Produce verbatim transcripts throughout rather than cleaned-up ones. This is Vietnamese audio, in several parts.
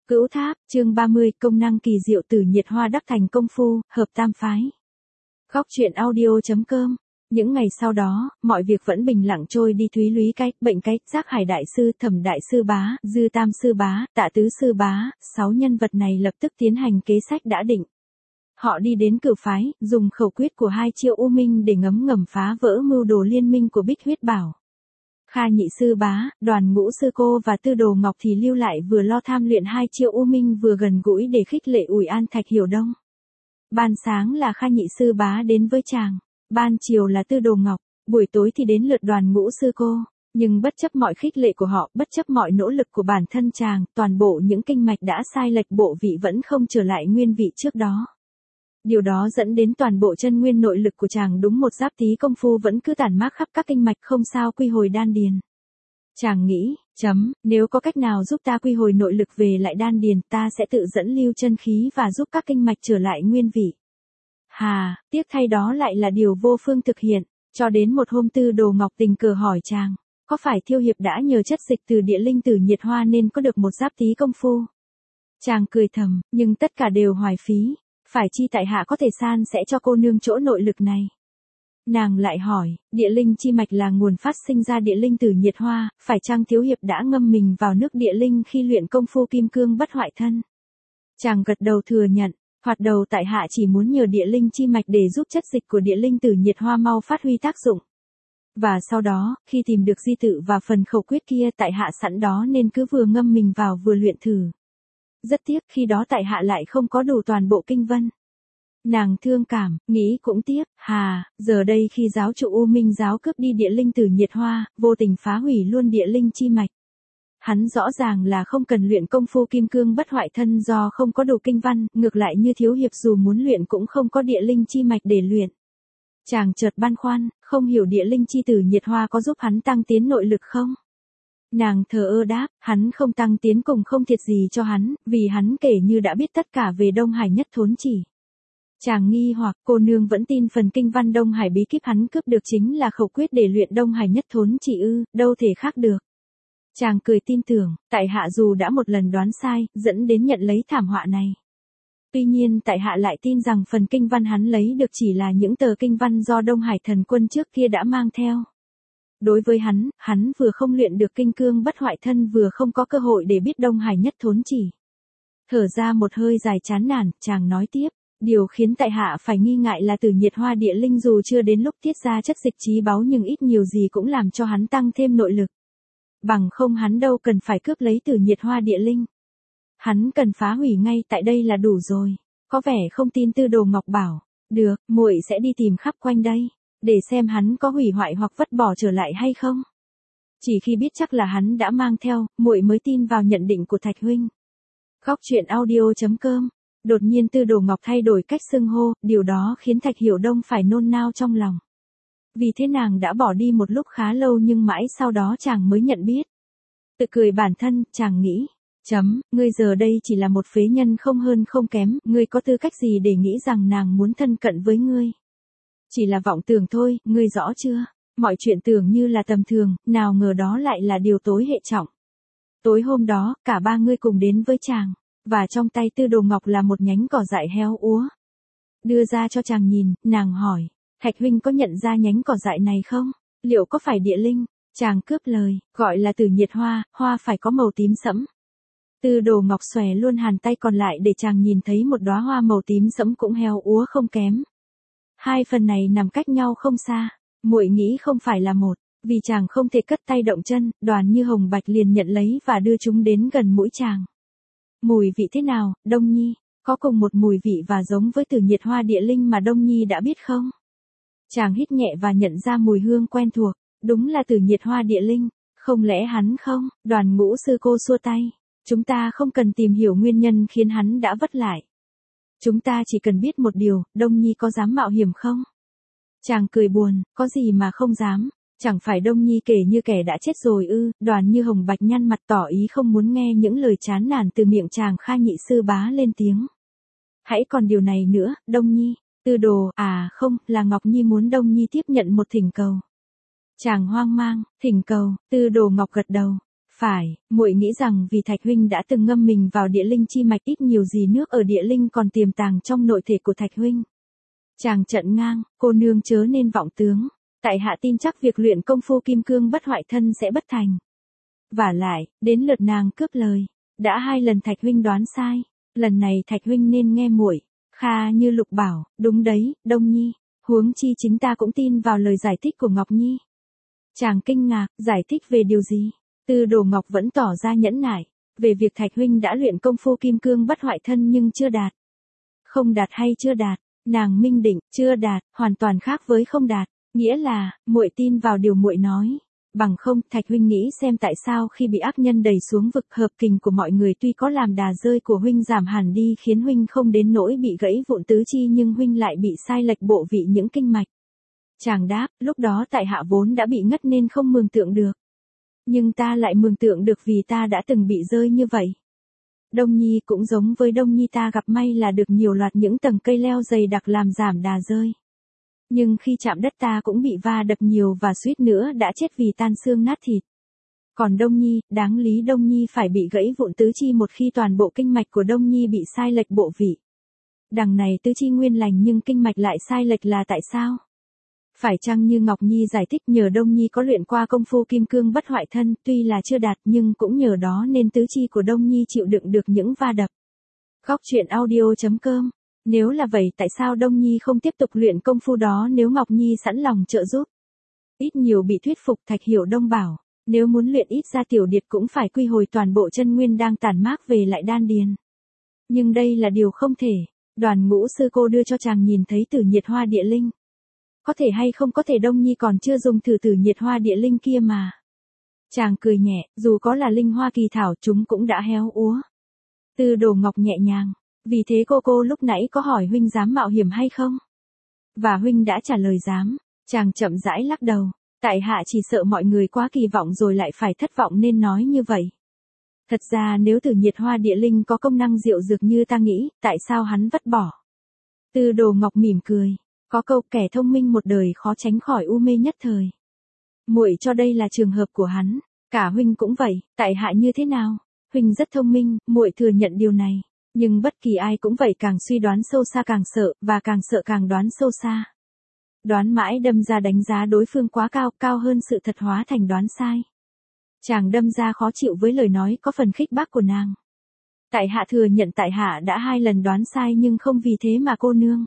Cửu Tháp, chương ba mươi, công năng kỳ diệu Tử Nhiệt Hoa đắc thành công phu, hợp tam phái. Góc truyện audio chấm com. Những ngày sau đó, mọi việc vẫn bình lặng trôi đi. Thúy Lúy Cách, Bệnh Cách, Giác Hải Đại Sư, Thẩm Đại Sư Bá, Dư Tam Sư Bá, Tạ Tứ Sư Bá, sáu nhân vật này lập tức tiến hành kế sách đã định. Họ đi đến Cửu phái, dùng khẩu quyết của hai Chiêu U Minh để ngấm ngầm phá vỡ mưu đồ liên minh của Bích Huyết Bảo. Kha Nhị Sư Bá, Đoàn Ngũ Sư Cô và Tư Đồ Ngọc thì lưu lại vừa lo tham luyện hai Chiêu U Minh vừa gần gũi để khích lệ ủi an Thạch Hiểu Đông. Ban sáng là Kha Nhị Sư Bá đến với chàng, ban chiều là Tư Đồ Ngọc, buổi tối thì đến lượt Đoàn Ngũ Sư Cô, nhưng bất chấp mọi khích lệ của họ, bất chấp mọi nỗ lực của bản thân chàng, toàn bộ những kinh mạch đã sai lệch bộ vị vẫn không trở lại nguyên vị trước đó. Điều đó dẫn đến toàn bộ chân nguyên nội lực của chàng đúng một giáp tí công phu vẫn cứ tản mát khắp các kinh mạch không sao quy hồi đan điền. Chàng nghĩ, chấm, nếu có cách nào giúp ta quy hồi nội lực về lại đan điền, ta sẽ tự dẫn lưu chân khí và giúp các kinh mạch trở lại nguyên vị. Hà, tiếc thay đó lại là điều vô phương thực hiện, cho đến một hôm Tư Đồ Ngọc tình cờ hỏi chàng, có phải Thiêu Hiệp đã nhờ chất dịch từ địa linh Tử Nhiệt Hoa nên có được một giáp tí công phu? Chàng cười thầm, nhưng tất cả đều hoài phí. Phải chi tại hạ có thể san sẽ cho cô nương chỗ nội lực này. Nàng lại hỏi, địa linh chi mạch là nguồn phát sinh ra địa linh Tử Nhiệt Hoa, phải chăng Thiếu Hiệp đã ngâm mình vào nước địa linh khi luyện công phu kim cương bất hoại thân? Chàng gật đầu thừa nhận, hoạt đầu tại hạ chỉ muốn nhờ địa linh chi mạch để giúp chất dịch của địa linh Tử Nhiệt Hoa mau phát huy tác dụng. Và sau đó, khi tìm được di tự và phần khẩu quyết kia tại hạ sẵn đó nên cứ vừa ngâm mình vào vừa luyện thử. Rất tiếc khi đó tại hạ lại không có đủ toàn bộ kinh vân. Nàng thương cảm, nghĩ cũng tiếc, hà, giờ đây khi giáo chủ U Minh giáo cướp đi địa linh Tử Nhiệt Hoa, vô tình phá hủy luôn địa linh chi mạch. Hắn rõ ràng là không cần luyện công phu kim cương bất hoại thân do không có đủ kinh văn, ngược lại như Thiếu Hiệp dù muốn luyện cũng không có địa linh chi mạch để luyện. Chàng chợt băn khoăn, không hiểu địa linh chi Tử Nhiệt Hoa có giúp hắn tăng tiến nội lực không? Nàng thờ ơ đáp, hắn không tăng tiến cùng không thiệt gì cho hắn, vì hắn kể như đã biết tất cả về Đông Hải Nhất Thốn Chỉ. Chàng nghi hoặc cô nương vẫn tin phần kinh văn Đông Hải bí kíp hắn cướp được chính là khẩu quyết để luyện Đông Hải Nhất Thốn Chỉ ư, đâu thể khác được. Chàng cười tin tưởng, tại hạ dù đã một lần đoán sai, dẫn đến nhận lấy thảm họa này. Tuy nhiên tại hạ lại tin rằng phần kinh văn hắn lấy được chỉ là những tờ kinh văn do Đông Hải thần quân trước kia đã mang theo. Đối với hắn, hắn vừa không luyện được kinh cương bất hoại thân vừa không có cơ hội để biết Đông Hải Nhất Thốn Chỉ. Thở ra một hơi dài chán nản, chàng nói tiếp, điều khiến tại hạ phải nghi ngại là Tử Nhiệt Hoa địa linh dù chưa đến lúc tiết ra chất dịch trí báu nhưng ít nhiều gì cũng làm cho hắn tăng thêm nội lực. Bằng không hắn đâu cần phải cướp lấy Tử Nhiệt Hoa địa linh. Hắn cần phá hủy ngay tại đây là đủ rồi. Có vẻ không tin Tư Đồ Ngọc bảo, được, muội sẽ đi tìm khắp quanh đây. Để xem hắn có hủy hoại hoặc vứt bỏ trở lại hay không. Chỉ khi biết chắc là hắn đã mang theo, muội mới tin vào nhận định của Thạch huynh. Góc truyện audio chấm com. Đột nhiên Tư Đồ Ngọc thay đổi cách xưng hô, điều đó khiến Thạch Hiểu Đông phải nôn nao trong lòng. Vì thế nàng đã bỏ đi một lúc khá lâu nhưng mãi sau đó chàng mới nhận biết. Tự cười bản thân, chàng nghĩ, chấm, ngươi giờ đây chỉ là một phế nhân không hơn không kém, ngươi có tư cách gì để nghĩ rằng nàng muốn thân cận với ngươi. Chỉ là vọng tưởng thôi, ngươi rõ chưa? Mọi chuyện tưởng như là tầm thường, nào ngờ đó lại là điều tối hệ trọng. Tối hôm đó, cả ba ngươi cùng đến với chàng, và trong tay Tư Đồ Ngọc là một nhánh cỏ dại héo úa. Đưa ra cho chàng nhìn, nàng hỏi, Thạch huynh có nhận ra nhánh cỏ dại này không? Liệu có phải địa linh? Chàng cướp lời, gọi là Tử Nhiệt Hoa, hoa phải có màu tím sẫm. Tư Đồ Ngọc xòe luôn hàn tay còn lại để chàng nhìn thấy một đóa hoa màu tím sẫm cũng héo úa không kém. Hai phần này nằm cách nhau không xa, muội nghĩ không phải là một, vì chàng không thể cất tay động chân, Đoàn Như Hồng Bạch liền nhận lấy và đưa chúng đến gần mũi chàng. Mùi vị thế nào, Đông Nhi, có cùng một mùi vị và giống với Tử Nhiệt Hoa địa linh mà Đông Nhi đã biết không? Chàng hít nhẹ và nhận ra mùi hương quen thuộc, đúng là Tử Nhiệt Hoa địa linh, không lẽ hắn không? Đoàn Ngũ Sư Cô xua tay, chúng ta không cần tìm hiểu nguyên nhân khiến hắn đã vất lại. Chúng ta chỉ cần biết một điều, Đông Nhi có dám mạo hiểm không? Chàng cười buồn, có gì mà không dám, chẳng phải Đông Nhi kể như kẻ đã chết rồi ư? Đoàn Như Hồng Bạch nhăn mặt tỏ ý không muốn nghe những lời chán nản từ miệng chàng. Kha Nhị Sư Bá lên tiếng. Hãy còn điều này nữa, Đông Nhi, Tư Đồ, à không, là Ngọc Nhi muốn Đông Nhi tiếp nhận một thỉnh cầu. Chàng hoang mang, thỉnh cầu, Tư Đồ Ngọc gật đầu. Phải, muội nghĩ rằng vì Thạch huynh đã từng ngâm mình vào địa linh chi mạch, ít nhiều gì nước ở địa linh còn tiềm tàng trong nội thể của Thạch huynh. Chàng trận ngang, cô nương chớ nên vọng tướng, tại hạ tin chắc việc luyện công phu kim cương bất hoại thân sẽ bất thành. Vả lại, đến lượt nàng cướp lời, đã hai lần Thạch huynh đoán sai, lần này Thạch huynh nên nghe muội. Kha Như Lục bảo, đúng đấy, Đông Nhi, huống chi chính ta cũng tin vào lời giải thích của Ngọc Nhi. Chàng kinh ngạc, giải thích về điều gì? Tư Đồ Ngọc vẫn tỏ ra nhẫn nại, về việc Thạch huynh đã luyện công phu kim cương bất hoại thân nhưng chưa đạt. Không đạt hay chưa đạt, nàng minh định, chưa đạt, hoàn toàn khác với không đạt, nghĩa là, muội tin vào điều muội nói. Bằng không, Thạch huynh nghĩ xem tại sao khi bị ác nhân đẩy xuống vực, hợp kình của mọi người tuy có làm đà rơi của huynh giảm hẳn đi khiến huynh không đến nỗi bị gãy vụn tứ chi, nhưng huynh lại bị sai lệch bộ vị những kinh mạch. Chàng đáp, lúc đó tại hạ vốn đã bị ngất nên không mường tượng được. Nhưng ta lại mường tượng được vì ta đã từng bị rơi như vậy. Đông Nhi cũng giống với Đông Nhi, ta gặp may là được nhiều loạt những tầng cây leo dày đặc làm giảm đà rơi. Nhưng khi chạm đất ta cũng bị va đập nhiều và suýt nữa đã chết vì tan xương nát thịt. Còn Đông Nhi, đáng lý Đông Nhi phải bị gãy vụn tứ chi một khi toàn bộ kinh mạch của Đông Nhi bị sai lệch bộ vị. Đằng này tứ chi nguyên lành nhưng kinh mạch lại sai lệch là tại sao? Phải chăng như Ngọc Nhi giải thích, nhờ Đông Nhi có luyện qua công phu kim cương bất hoại thân, tuy là chưa đạt nhưng cũng nhờ đó nên tứ chi của Đông Nhi chịu đựng được những va đập. Góc truyện audio chấm com. Nếu là vậy tại sao Đông Nhi không tiếp tục luyện công phu đó nếu Ngọc Nhi sẵn lòng trợ giúp? Ít nhiều bị thuyết phục, Thạch Hiểu Đông bảo, nếu muốn luyện ít ra tiểu điệt cũng phải quy hồi toàn bộ chân nguyên đang tản mát về lại đan điền. Nhưng đây là điều không thể, Đoàn Ngũ sư cô đưa cho chàng nhìn thấy Tử Nhiệt Hoa Địa Linh. Có thể hay không có thể Đông Nhi còn chưa dùng thử Tử Nhiệt Hoa Địa Linh kia mà. Chàng cười nhẹ, dù có là linh hoa kỳ thảo chúng cũng đã héo úa. Tư Đồ Ngọc nhẹ nhàng, vì thế cô cô lúc nãy có hỏi huynh dám mạo hiểm hay không? Và huynh đã trả lời dám. Chàng chậm rãi lắc đầu, tại hạ chỉ sợ mọi người quá kỳ vọng rồi lại phải thất vọng nên nói như vậy. Thật ra nếu Tử Nhiệt Hoa Địa Linh có công năng diệu dược như ta nghĩ, tại sao hắn vứt bỏ? Tư Đồ Ngọc mỉm cười, có câu kẻ thông minh một đời khó tránh khỏi u mê nhất thời. Muội cho đây là trường hợp của hắn, cả huynh cũng vậy, tại hạ như thế nào? Huynh rất thông minh, muội thừa nhận điều này, nhưng bất kỳ ai cũng vậy, càng suy đoán sâu xa càng sợ, và càng sợ càng đoán sâu xa. Đoán mãi đâm ra đánh giá đối phương quá cao, cao hơn sự thật hóa thành đoán sai. Chàng đâm ra khó chịu với lời nói có phần khích bác của nàng. Tại hạ thừa nhận tại hạ đã hai lần đoán sai nhưng không vì thế mà cô nương.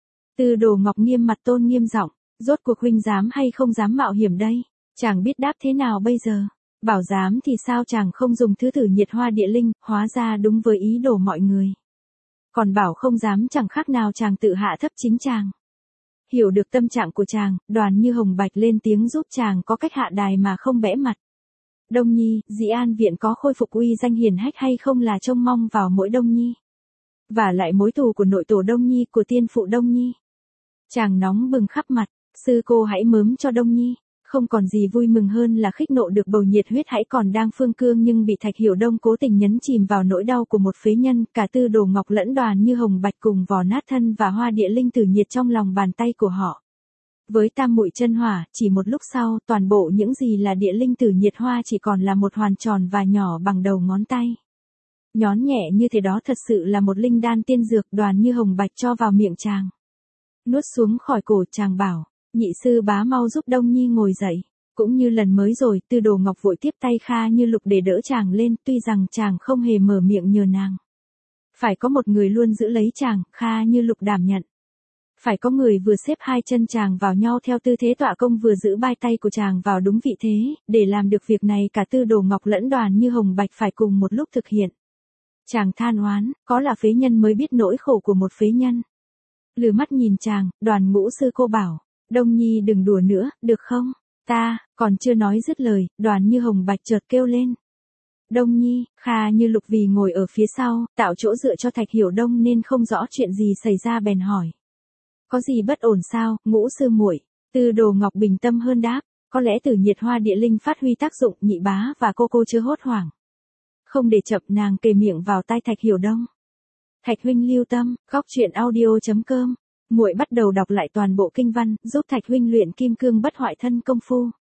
Tư Đồ Ngọc nghiêm mặt tôn nghiêm giọng, rốt cuộc huynh dám hay không dám mạo hiểm đây? Chàng biết đáp thế nào bây giờ? Bảo dám thì sao chàng không dùng thứ Tử Nhiệt Hoa Địa Linh, hóa ra đúng với ý đồ mọi người. Còn bảo không dám chẳng khác nào chàng tự hạ thấp chính chàng. Hiểu được tâm trạng của chàng, Đoàn Như Hồng bạch lên tiếng giúp chàng có cách hạ đài mà không bẽ mặt. Đông Nhi, Dĩ An Viện có khôi phục uy danh hiển hách hay không là trông mong vào mỗi Đông Nhi. Và lại mối thù của nội tổ Đông Nhi, của tiên phụ Đông Nhi. Chàng nóng bừng khắp mặt, sư cô hãy mớm cho Đông Nhi. Không còn gì vui mừng hơn là khích nộ được bầu nhiệt huyết hãy còn đang phương cương nhưng bị Thạch Hiểu Đông cố tình nhấn chìm vào nỗi đau của một phế nhân. Cả Tư Đồ Ngọc lẫn Đoàn Như Hồng bạch cùng vò nát thân và hoa địa linh tử nhiệt trong lòng bàn tay của họ. Với tam muội chân hỏa, chỉ một lúc sau, toàn bộ những gì là địa linh tử nhiệt hoa chỉ còn là một hoàn tròn và nhỏ bằng đầu ngón tay. Nhón nhẹ như thế đó thật sự là một linh đan tiên dược. Đoàn Như Hồng bạch cho vào miệng chàng. Nuốt xuống khỏi cổ, chàng bảo, nhị sư bá mau giúp Đông Nhi ngồi dậy. Cũng như lần mới rồi, Tư Đồ Ngọc vội tiếp tay Kha Như Lục để đỡ chàng lên, tuy rằng chàng không hề mở miệng nhờ nàng. Phải có một người luôn giữ lấy chàng, Kha Như Lục đảm nhận. Phải có người vừa xếp hai chân chàng vào nhau theo tư thế tọa công vừa giữ hai tay của chàng vào đúng vị thế, để làm được việc này cả Tư Đồ Ngọc lẫn Đoàn Như Hồng bạch phải cùng một lúc thực hiện. Chàng than oán, có là phế nhân mới biết nỗi khổ của một phế nhân. Lừ mắt nhìn chàng, Đoàn Ngũ sư cô bảo, Đông Nhi đừng đùa nữa, được không? Ta, còn chưa nói dứt lời, Đoàn Như Hồng bạch chợt kêu lên. Đông Nhi, Kha Như Lục vì ngồi ở phía sau, tạo chỗ dựa cho Thạch Hiểu Đông nên không rõ chuyện gì xảy ra bèn hỏi. Có gì bất ổn sao, Ngũ sư muội? Tư Đồ Ngọc bình tâm hơn đáp, có lẽ Tử Nhiệt Hoa Địa Linh phát huy tác dụng, nhị bá và cô cô chưa hốt hoảng. Không để chậm, nàng kề miệng vào tai Thạch Hiểu Đông. Thạch huynh lưu tâm, góc truyện audio chấm com. Muội bắt đầu đọc lại toàn bộ kinh văn, giúp Thạch huynh luyện kim cương bất hoại thân công phu.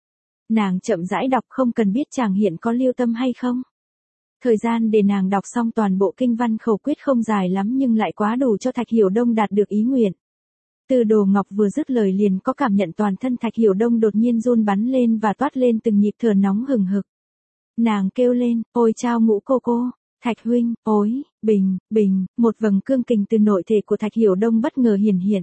Nàng chậm rãi đọc không cần biết chàng hiện có lưu tâm hay không. Thời gian để nàng đọc xong toàn bộ kinh văn khẩu quyết không dài lắm nhưng lại quá đủ cho Thạch Hiểu Đông đạt được ý nguyện. Từ Đồ Ngọc vừa dứt lời liền có cảm nhận toàn thân Thạch Hiểu Đông đột nhiên run bắn lên và toát lên từng nhịp thở nóng hừng hực. Nàng kêu lên, ôi chao Ngũ cô cô, Thạch huynh, ối, bình, bình, một vầng cương kình từ nội thể của Thạch Hiểu Đông bất ngờ hiển hiện.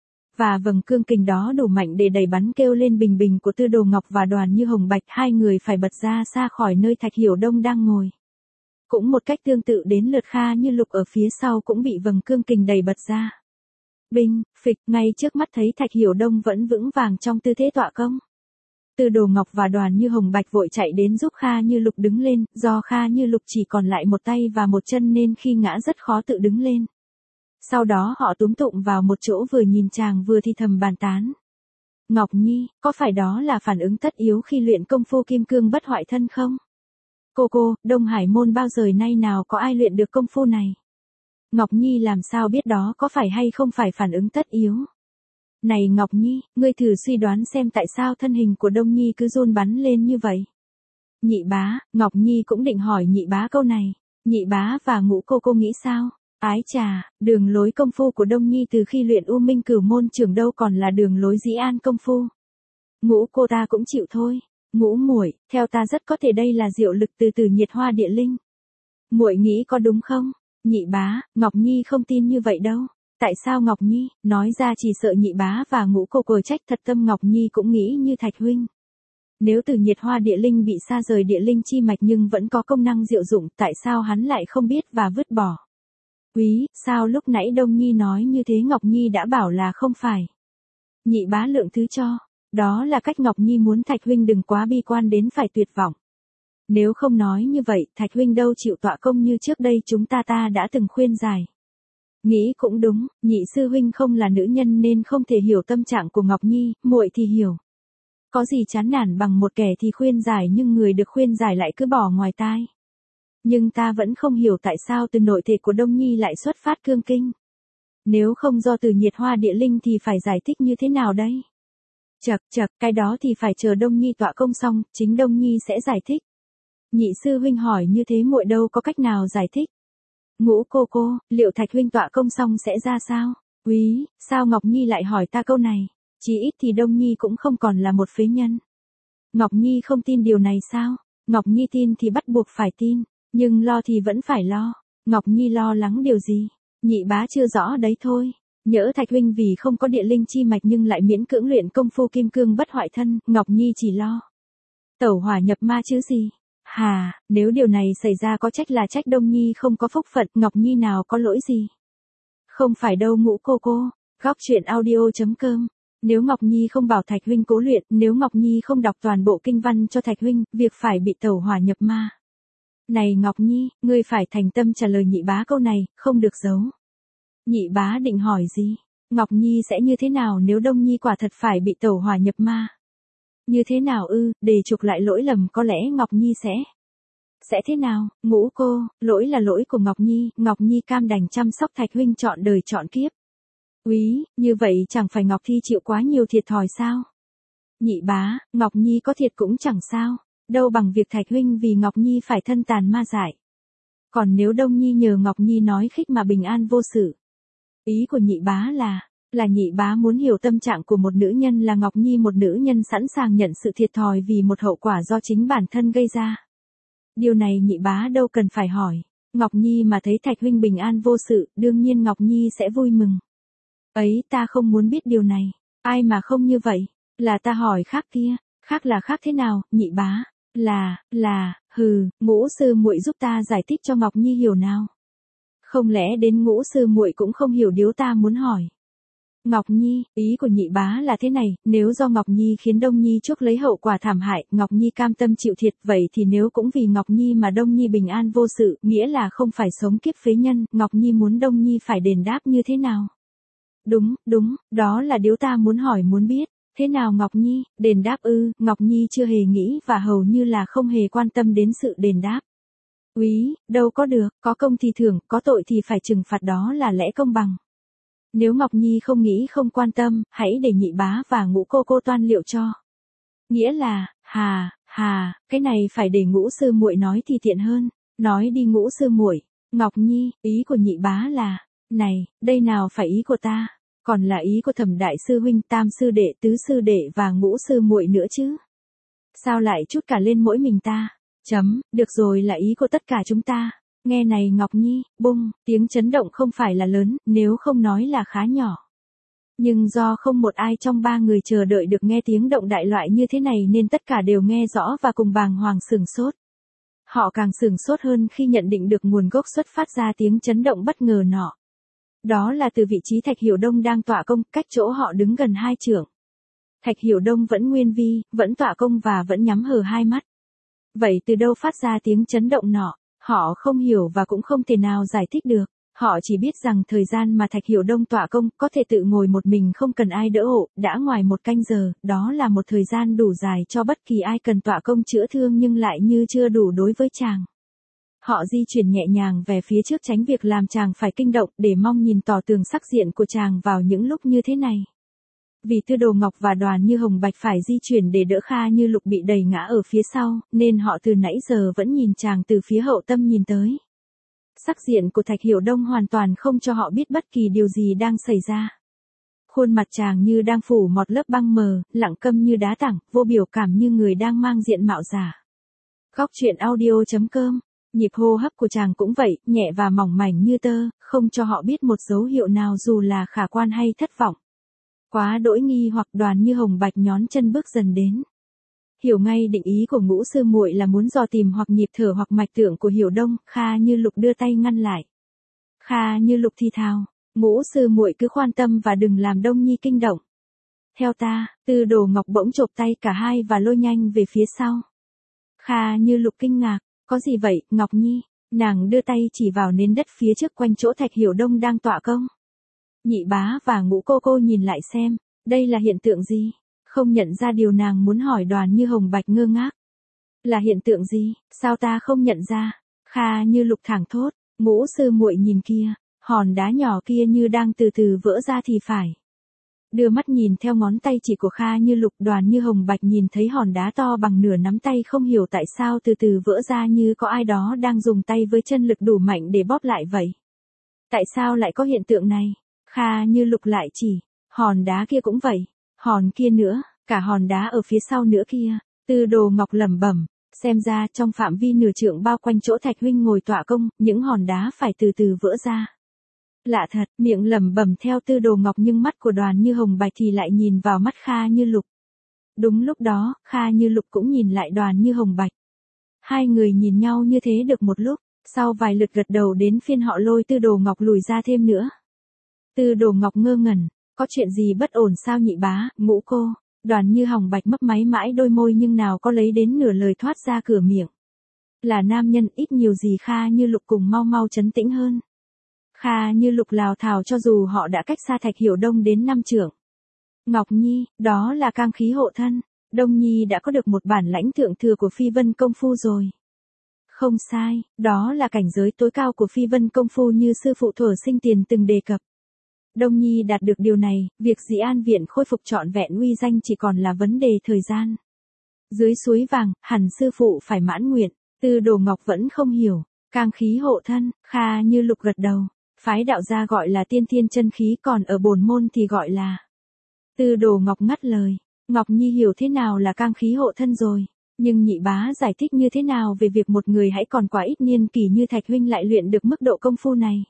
Và vầng cương kình đó đủ mạnh để đẩy bắn kêu lên bình bình của Tư Đồ Ngọc và Đoàn Như Hồng Bạch, hai người phải bật ra xa khỏi nơi Thạch Hiểu Đông đang ngồi. Cũng một cách tương tự đến lượt Kha Như Lục ở phía sau cũng bị vầng cương kình đẩy bật ra. Binh, phịch, ngay trước mắt thấy Thạch Hiểu Đông vẫn vững vàng trong tư thế tọa công. Tư Đồ Ngọc và Đoàn Như Hồng Bạch vội chạy đến giúp Kha Như Lục đứng lên, do Kha Như Lục chỉ còn lại một tay và một chân nên khi ngã rất khó tự đứng lên. Sau đó họ túm tụm vào một chỗ vừa nhìn chàng vừa thì thầm bàn tán. Ngọc Nhi, có phải đó là phản ứng tất yếu khi luyện công phu kim cương bất hoại thân không? Cô cô, Đông Hải môn bao giờ nay nào có ai luyện được công phu này? Ngọc Nhi làm sao biết đó có phải hay không phải phản ứng tất yếu? Này Ngọc Nhi, ngươi thử suy đoán xem tại sao thân hình của Đông Nhi cứ run bắn lên như vậy. Nhị bá, Ngọc Nhi cũng định hỏi nhị bá câu này. Nhị bá và Ngũ cô cô nghĩ sao? Ái chà, đường lối công phu của Đông Nhi từ khi luyện U Minh Cửu môn trưởng đâu còn là đường lối dĩ an công phu. Ngũ cô ta cũng chịu thôi. Ngũ muội, theo ta rất có thể đây là diệu lực từ từ nhiệt hoa địa linh. Muội nghĩ có đúng không? Nhị bá, Ngọc Nhi không tin như vậy đâu. Tại sao Ngọc Nhi? Nói ra chỉ sợ nhị bá và Ngũ cô cô trách thật tâm. Ngọc Nhi cũng nghĩ như Thạch huynh. Nếu từ nhiệt hoa địa linh bị xa rời địa linh chi mạch nhưng vẫn có công năng diệu dụng, tại sao hắn lại không biết và vứt bỏ? Úy, sao lúc nãy Đông Nhi nói như thế Ngọc Nhi đã bảo là không phải. Nhị bá lượng thứ cho. Đó là cách Ngọc Nhi muốn Thạch huynh đừng quá bi quan đến phải tuyệt vọng. Nếu không nói như vậy, Thạch huynh đâu chịu tọa công như trước đây chúng ta ta đã từng khuyên giải. Nghĩ cũng đúng, nhị sư huynh không là nữ nhân nên không thể hiểu tâm trạng của Ngọc Nhi, muội thì hiểu. Có gì chán nản bằng một kẻ thì khuyên giải nhưng người được khuyên giải lại cứ bỏ ngoài tai. Nhưng ta vẫn không hiểu tại sao từ nội thể của Đông Nhi lại xuất phát cương kinh. Nếu không do từ nhiệt hoa địa linh thì phải giải thích như thế nào đây? Chậc chậc, cái đó thì phải chờ Đông Nhi tọa công xong, chính Đông Nhi sẽ giải thích. Nhị sư huynh hỏi như thế muội đâu có cách nào giải thích. Ngũ cô cô, liệu Thạch huynh tọa công xong sẽ ra sao? Úy, sao Ngọc Nhi lại hỏi ta câu này? Chí ít thì Đông Nhi cũng không còn là một phế nhân. Ngọc Nhi không tin điều này sao? Ngọc Nhi tin thì bắt buộc phải tin, nhưng lo thì vẫn phải lo. Ngọc Nhi lo lắng điều gì? Nhị bá chưa rõ đấy thôi. Nhỡ Thạch huynh vì không có địa linh chi mạch nhưng lại miễn cưỡng luyện công phu kim cương bất hoại thân, Ngọc Nhi chỉ lo tẩu hỏa nhập ma chứ gì. Hà, nếu điều này xảy ra có trách là trách Đông Nhi không có phúc phận, Ngọc Nhi nào có lỗi gì. Không phải đâu Ngũ cô cô. Góc truyện audio chấm com. Nếu Ngọc Nhi không bảo Thạch huynh cố luyện, nếu Ngọc Nhi không đọc toàn bộ kinh văn cho Thạch huynh, việc phải bị tẩu hỏa nhập ma. Này Ngọc Nhi, ngươi phải thành tâm trả lời nhị bá câu này, không được giấu. Nhị bá định hỏi gì? Ngọc Nhi sẽ như thế nào nếu Đông Nhi quả thật phải bị tẩu hỏa nhập ma? Như thế nào ư, để chuộc lại lỗi lầm có lẽ Ngọc Nhi sẽ... Sẽ thế nào, Ngũ cô, lỗi là lỗi của Ngọc Nhi, Ngọc Nhi cam đành chăm sóc Thạch huynh trọn đời trọn kiếp. Úy, như vậy chẳng phải Ngọc Thi chịu quá nhiều thiệt thòi sao? Nhị bá, Ngọc Nhi có thiệt cũng chẳng sao, đâu bằng việc Thạch huynh vì Ngọc Nhi phải thân tàn ma dại. Còn nếu Đông Nhi nhờ Ngọc Nhi nói khích mà bình an vô sự. Ý của nhị bá là, là nhị bá muốn hiểu tâm trạng của một nữ nhân là Ngọc Nhi một nữ nhân sẵn sàng nhận sự thiệt thòi vì một hậu quả do chính bản thân gây ra. Điều này nhị bá đâu cần phải hỏi, Ngọc Nhi mà thấy Thạch huynh bình an vô sự, đương nhiên Ngọc Nhi sẽ vui mừng. Ấy ta không muốn biết điều này, ai mà không như vậy, là ta hỏi khác kia, khác là khác thế nào, nhị bá, là, là, hừ, Ngũ sư muội giúp ta giải thích cho Ngọc Nhi hiểu nào. Không lẽ đến Ngũ sư muội cũng không hiểu điều ta muốn hỏi. Ngọc Nhi, ý của nhị bá là thế này, nếu do Ngọc Nhi khiến Đông Nhi chuốc lấy hậu quả thảm hại, Ngọc Nhi cam tâm chịu thiệt, vậy thì nếu cũng vì Ngọc Nhi mà Đông Nhi bình an vô sự, nghĩa là không phải sống kiếp phế nhân, Ngọc Nhi muốn Đông Nhi phải đền đáp như thế nào? Đúng, đúng, đó là điều ta muốn hỏi muốn biết. Thế nào Ngọc Nhi, đền đáp ư? Ngọc Nhi chưa hề nghĩ và hầu như là không hề quan tâm đến sự đền đáp. Úy, đâu có được, có công thì thưởng, có tội thì phải trừng phạt, đó là lẽ công bằng. Nếu Ngọc Nhi không nghĩ không quan tâm, hãy để nhị bá và Ngũ cô cô toan liệu cho. Nghĩa là, Hà, hà, cái này phải để Ngũ sư muội nói thì tiện hơn. Nói đi Ngũ sư muội. Ngọc Nhi, ý của nhị bá là, này, đây nào phải ý của ta, còn là ý của Thẩm đại sư huynh, Tam sư đệ, Tứ sư đệ và Ngũ sư muội nữa chứ. Sao lại chút cả lên mỗi mình ta? Chấm, được rồi, là ý của tất cả chúng ta. Nghe này Ngọc Nhi, bung, tiếng chấn động không phải là lớn, nếu không nói là khá nhỏ. Nhưng do không một ai trong ba người chờ đợi được nghe tiếng động đại loại như thế này nên tất cả đều nghe rõ và cùng bàng hoàng sửng sốt. Họ càng sửng sốt hơn khi nhận định được nguồn gốc xuất phát ra tiếng chấn động bất ngờ nọ. Đó là từ vị trí Thạch Hiểu Đông đang tọa công, cách chỗ họ đứng gần hai trượng. Thạch Hiểu Đông vẫn nguyên vi, vẫn tọa công và vẫn nhắm hờ hai mắt. Vậy từ đâu phát ra tiếng chấn động nọ? Họ không hiểu và cũng không thể nào giải thích được. Họ chỉ biết rằng thời gian mà Thạch Hiểu Đông tọa công có thể tự ngồi một mình không cần ai đỡ hộ, đã ngoài một canh giờ, đó là một thời gian đủ dài cho bất kỳ ai cần tọa công chữa thương nhưng lại như chưa đủ đối với chàng. Họ di chuyển nhẹ nhàng về phía trước tránh việc làm chàng phải kinh động để mong nhìn tỏ tường sắc diện của chàng vào những lúc như thế này. Vì Tư Đồ Ngọc và Đoàn Như Hồng Bạch phải di chuyển để đỡ Kha Như Lục bị đẩy ngã ở phía sau, nên họ từ nãy giờ vẫn nhìn chàng từ phía hậu tâm nhìn tới. Sắc diện của Thạch Hiểu Đông hoàn toàn không cho họ biết bất kỳ điều gì đang xảy ra. Khuôn mặt chàng như đang phủ một lớp băng mờ, lặng câm như đá tảng, vô biểu cảm như người đang mang diện mạo giả. Góc truyện audio chấm com. Nhịp hô hấp của chàng cũng vậy, nhẹ và mỏng mảnh như tơ, không cho họ biết một dấu hiệu nào dù là khả quan hay thất vọng. Quá đỗi nghi hoặc Đoàn Như Hồng Bạch nhón chân bước dần đến. Hiểu ngay định ý của Ngũ sư muội là muốn dò tìm hoặc nhịp thở hoặc mạch tượng của Hiểu Đông, Kha Như Lục đưa tay ngăn lại. Kha Như Lục thì thào, Ngũ sư muội cứ khoan tâm và đừng làm Đông Nhi kinh động. Theo ta, Tư Đồ Ngọc bỗng chộp tay cả hai và lôi nhanh về phía sau. Kha Như Lục kinh ngạc, có gì vậy, Ngọc Nhi? Nàng đưa tay chỉ vào nền đất phía trước quanh chỗ Thạch Hiểu Đông đang tọa công. Nhị bá và Ngũ cô cô nhìn lại xem, đây là hiện tượng gì? Không nhận ra điều nàng muốn hỏi Đoàn Như Hồng Bạch ngơ ngác. Là hiện tượng gì, sao ta không nhận ra? Kha Như Lục thẳng thốt, Ngũ sư muội nhìn kia, hòn đá nhỏ kia như đang từ từ vỡ ra thì phải. Đưa mắt nhìn theo ngón tay chỉ của Kha Như Lục, Đoàn Như Hồng Bạch nhìn thấy hòn đá to bằng nửa nắm tay không hiểu tại sao từ từ vỡ ra như có ai đó đang dùng tay với chân lực đủ mạnh để bóp lại vậy. Tại sao lại có hiện tượng này? Kha Như Lục lại chỉ, hòn đá kia cũng vậy, hòn kia nữa, cả hòn đá ở phía sau nữa kia. Tư Đồ Ngọc lẩm bẩm, xem ra trong phạm vi nửa trượng bao quanh chỗ Thạch huynh ngồi tọa công, những hòn đá phải từ từ vỡ ra. Lạ thật, miệng lẩm bẩm theo Tư Đồ Ngọc nhưng mắt của Đoàn Như Hồng Bạch thì lại nhìn vào mắt Kha Như Lục. Đúng lúc đó, Kha Như Lục cũng nhìn lại Đoàn Như Hồng Bạch. Hai người nhìn nhau như thế được một lúc, sau vài lượt gật đầu đến phiên họ lôi Tư Đồ Ngọc lùi ra thêm nữa. Tư Đồ Ngọc ngơ ngẩn, có chuyện gì bất ổn sao nhị bá, Ngũ cô? Đoàn Như Hồng Bạch mấp máy mãi đôi môi nhưng nào có lấy đến nửa lời thoát ra cửa miệng. Là nam nhân ít nhiều gì Kha Như Lục cùng mau mau trấn tĩnh hơn. Kha Như Lục lào thào cho dù họ đã cách xa Thạch Hiểu Đông đến năm trượng. Ngọc Nhi, đó là cang khí hộ thân, Đông Nhi đã có được một bản lãnh thượng thừa của phi vân công phu rồi. Không sai, đó là cảnh giới tối cao của phi vân công phu như sư phụ thuở sinh tiền từng đề cập. Đông Nhi đạt được điều này, việc Dĩ An Viện khôi phục trọn vẹn uy danh chỉ còn là vấn đề thời gian. Dưới suối vàng, hẳn sư phụ phải mãn nguyện, Tư Đồ Ngọc vẫn không hiểu, cang khí hộ thân, Kha Như Lục gật đầu, phái đạo gia gọi là tiên thiên chân khí còn ở bổn môn thì gọi là. Tư Đồ Ngọc ngắt lời, Ngọc Nhi hiểu thế nào là cang khí hộ thân rồi, nhưng nhị bá giải thích như thế nào về việc một người hãy còn quá ít niên kỷ như Thạch huynh lại luyện được mức độ công phu này.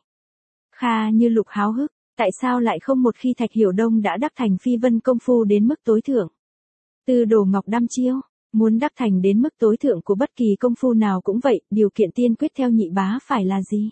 Kha Như Lục háo hức. Tại sao lại không một khi Thạch Hiểu Đông đã đắc thành phi vân công phu đến mức tối thượng? Tư Đồ Ngọc đăm chiêu, muốn đắc thành đến mức tối thượng của bất kỳ công phu nào cũng vậy, điều kiện tiên quyết theo nhị bá phải là gì?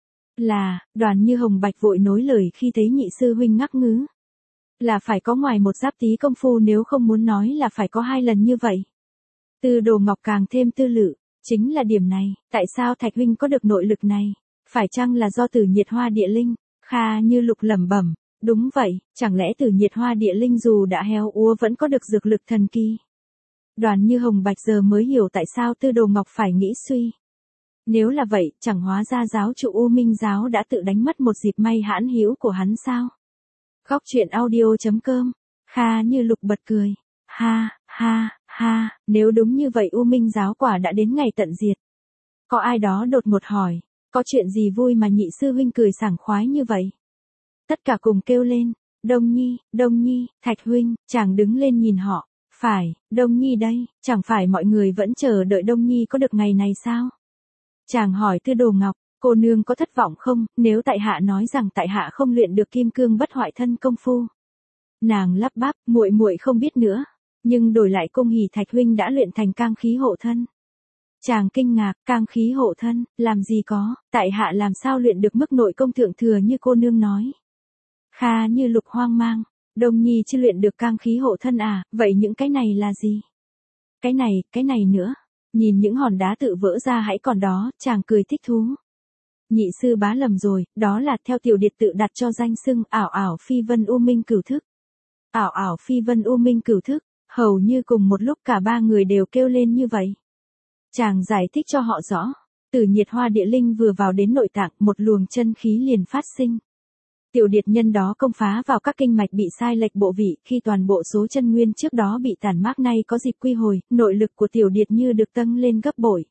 Là, Đoàn Như Hồng Bạch vội nối lời khi thấy nhị sư huynh ngắc ngứ. Là phải có ngoài một giáp tí công phu nếu không muốn nói là phải có hai lần như vậy. Tư Đồ Ngọc càng thêm tư lự, chính là điểm này, tại sao Thạch huynh có được nội lực này? Phải chăng là do Tử Nhiệt Hoa Địa Linh? Kha Như Lục lẩm bẩm, đúng vậy, chẳng lẽ Tử Nhiệt Hoa Địa Linh dù đã héo úa vẫn có được dược lực thần kỳ. Đoàn Như Hồng Bạch giờ mới hiểu tại sao Tư Đồ Ngọc phải nghĩ suy. Nếu là vậy, chẳng hóa ra giáo chủ U Minh giáo đã tự đánh mất một dịp may hãn hữu của hắn sao? Góc truyện audio chấm com. Kha Như Lục bật cười, ha, ha, ha. Ha, nếu đúng như vậy U Minh giáo quả đã đến ngày tận diệt. Có ai đó đột ngột hỏi, có chuyện gì vui mà nhị sư huynh cười sảng khoái như vậy? Tất cả cùng kêu lên, Đông Nhi, Đông Nhi, Thạch huynh, chàng đứng lên nhìn họ. Phải, Đông Nhi đây, chẳng phải mọi người vẫn chờ đợi Đông Nhi có được ngày này sao? Chàng hỏi Tư Đồ Ngọc, cô nương có thất vọng không, nếu tại hạ nói rằng tại hạ không luyện được kim cương bất hoại thân công phu? Nàng lắp bắp, muội muội không biết nữa, nhưng đổi lại cung hỉ Thạch huynh đã luyện thành cang khí hộ thân. Chàng kinh ngạc, cang khí hộ thân, làm gì có, tại hạ làm sao luyện được mức nội công thượng thừa như cô nương nói. Kha Như Lục hoang mang, Đông Nhi chưa luyện được cang khí hộ thân à, vậy những cái này là gì? Cái này, cái này nữa, nhìn những hòn đá tự vỡ ra hãy còn đó, chàng cười thích thú. Nhị sư bá lầm rồi, đó là theo tiểu điệt tự đặt cho danh xưng ảo ảo phi vân u minh cửu thức. Ảo ảo phi vân u minh cửu thức, hầu như cùng một lúc cả ba người đều kêu lên như vậy. Chàng giải thích cho họ rõ, từ nhiệt hoa địa linh vừa vào đến nội tạng, một luồng chân khí liền phát sinh. Tiểu điệt nhân đó công phá vào các kinh mạch bị sai lệch bộ vị, khi toàn bộ số chân nguyên trước đó bị tản mát nay có dịp quy hồi, nội lực của tiểu điệt như được tăng lên gấp bội.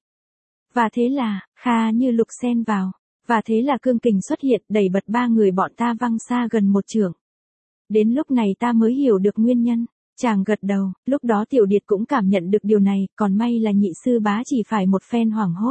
Và thế là, Kha Như Lục xen vào, và thế là cương kình xuất hiện, đẩy bật ba người bọn ta văng xa gần một trượng. Đến lúc này ta mới hiểu được nguyên nhân. Chàng gật đầu, lúc đó tiểu điệt cũng cảm nhận được điều này, còn may là nhị sư bá chỉ phải một phen hoảng hốt.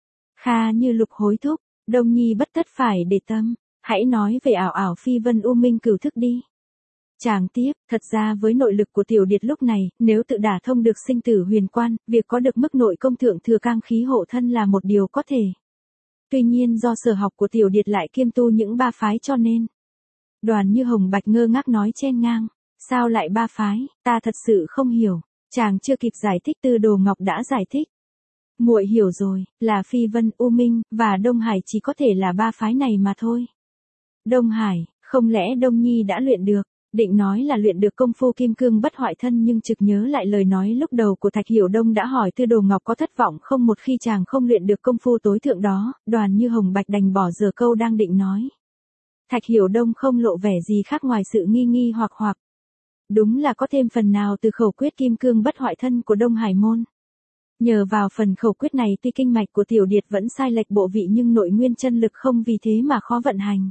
Kha Như Lục hối thúc, Đông Nhi bất tất phải để tâm, hãy nói về ảo ảo phi vân u minh cửu thức đi. Chàng tiếp, thật ra với nội lực của tiểu điệt lúc này, nếu tự đả thông được sinh tử huyền quan, việc có được mức nội công thượng thừa cang khí hộ thân là một điều có thể. Tuy nhiên do sở học của tiểu điệt lại kiêm tu những ba phái cho nên. Đoàn Như Hồng Bạch ngơ ngác nói chen ngang. Sao lại ba phái, ta thật sự không hiểu. Chàng chưa kịp giải thích Tư Đồ Ngọc đã giải thích. Muội hiểu rồi, là Phi Vân, U Minh, và Đông Hải chỉ có thể là ba phái này mà thôi. Đông Hải, không lẽ Đông Nhi đã luyện được, định nói là luyện được công phu kim cương bất hoại thân nhưng trực nhớ lại lời nói lúc đầu của Thạch Hiểu Đông đã hỏi Tư Đồ Ngọc có thất vọng không một khi chàng không luyện được công phu tối thượng đó, Đoàn Như Hồng Bạch đành bỏ dở câu đang định nói. Thạch Hiểu Đông không lộ vẻ gì khác ngoài sự nghi nghi hoặc hoặc. Đúng là có thêm phần nào từ khẩu quyết kim cương bất hoại thân của Đông Hải môn. Nhờ vào phần khẩu quyết này tuy kinh mạch của tiểu điệt vẫn sai lệch bộ vị nhưng nội nguyên chân lực không vì thế mà khó vận hành.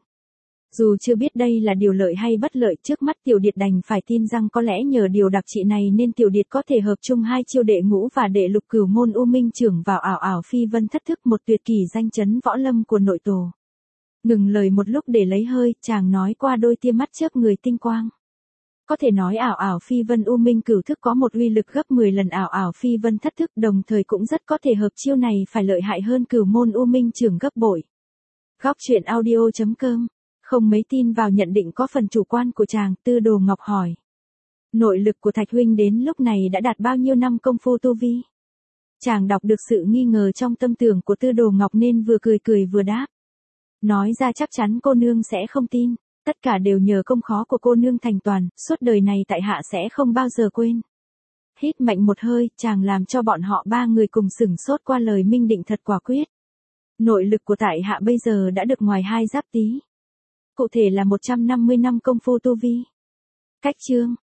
Dù chưa biết đây là điều lợi hay bất lợi, trước mắt tiểu điệt đành phải tin rằng có lẽ nhờ điều đặc trị này nên tiểu điệt có thể hợp chung hai chiêu đệ ngũ và đệ lục cửu môn u minh trưởng vào ảo ảo phi vân thất thức, một tuyệt kỳ danh chấn võ lâm của nội tổ. Ngừng lời một lúc để lấy hơi, chàng nói qua đôi tia mắt trước người tinh quang. Có thể nói ảo ảo phi vân u minh cửu thức có một uy lực gấp mười lần ảo ảo phi vân thất thức, đồng thời cũng rất có thể hợp chiêu này phải lợi hại hơn cửu môn u minh trưởng gấp bội. Góc truyện audio chấm com không mấy tin vào nhận định có phần chủ quan của chàng. Tư Đồ Ngọc hỏi, nội lực của Thạch huynh đến lúc này đã đạt bao nhiêu năm công phu tu vi? Chàng đọc được sự nghi ngờ trong tâm tưởng của Tư Đồ Ngọc nên vừa cười cười vừa đáp. Nói ra chắc chắn cô nương sẽ không tin. Tất cả đều nhờ công khó của cô nương thành toàn, suốt đời này tại hạ sẽ không bao giờ quên. Hít mạnh một hơi, chàng làm cho bọn họ ba người cùng sửng sốt qua lời minh định thật quả quyết. Nội lực của tại hạ bây giờ đã được ngoài hai giáp tý. Cụ thể là một trăm năm mươi năm công phu tu vi. Cách chương,